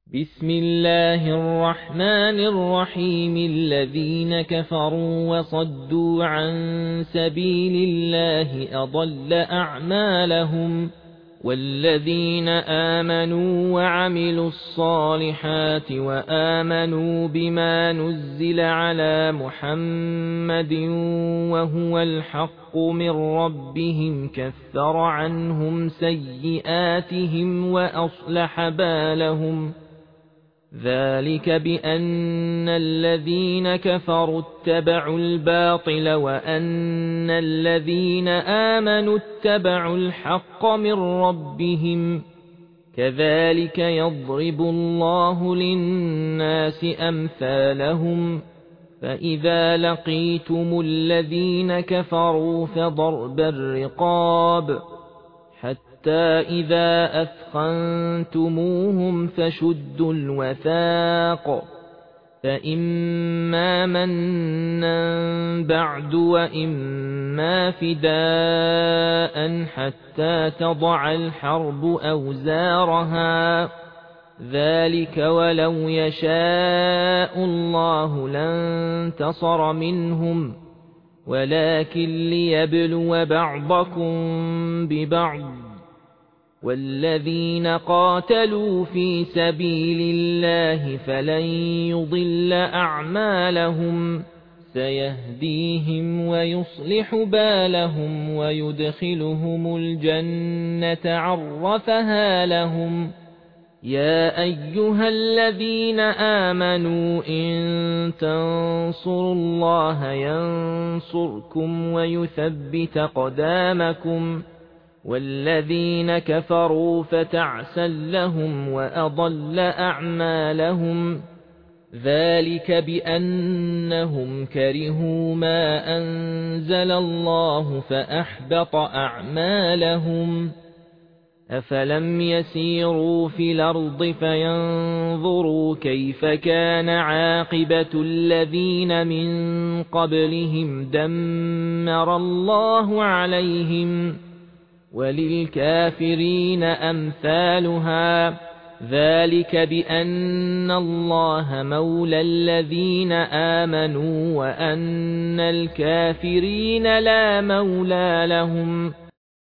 بسم الله الرحمن الرحيم. الذين كفروا وصدوا عن سبيل الله أضل أعمالهم، والذين آمنوا وعملوا الصالحات وآمنوا بما نزل على محمد وهو الحق من ربهم كفر عنهم سيئاتهم وأصلح بالهم. ذلك بأن الذين كفروا اتبعوا الباطل وأن الذين آمنوا اتبعوا الحق من ربهم. كذلك يضرب الله للناس أمثالهم. فإذا لقيتم الذين كفروا فضرب الرقاب حتى إذا أثخنتموهم فشدوا الوثاق، فإما منا بعد وإما فداء حتى تضع الحرب أوزارها. ذلك ولو يشاء الله لانتصر منهم، ولكن ليبلو بعضكم ببعض. والذين قاتلوا في سبيل الله فلن يضل أعمالهم، سيهديهم ويصلح بالهم ويدخلهم الجنة عرفها لهم. يا أيها الذين آمنوا إن تنصروا الله ينصركم ويثبت قدامكم. والذين كفروا فتعسا لهم وأضل أعمالهم. ذلك بأنهم كرهوا ما أنزل الله فأحبط أعمالهم. أفلم يسيروا في الأرض فينظروا كيف كان عاقبة الذين من قبلهم دمر الله عليهم، وللكافرين أمثالها. ذلك بأن الله مولى الذين آمنوا وأن الكافرين لا مولى لهم.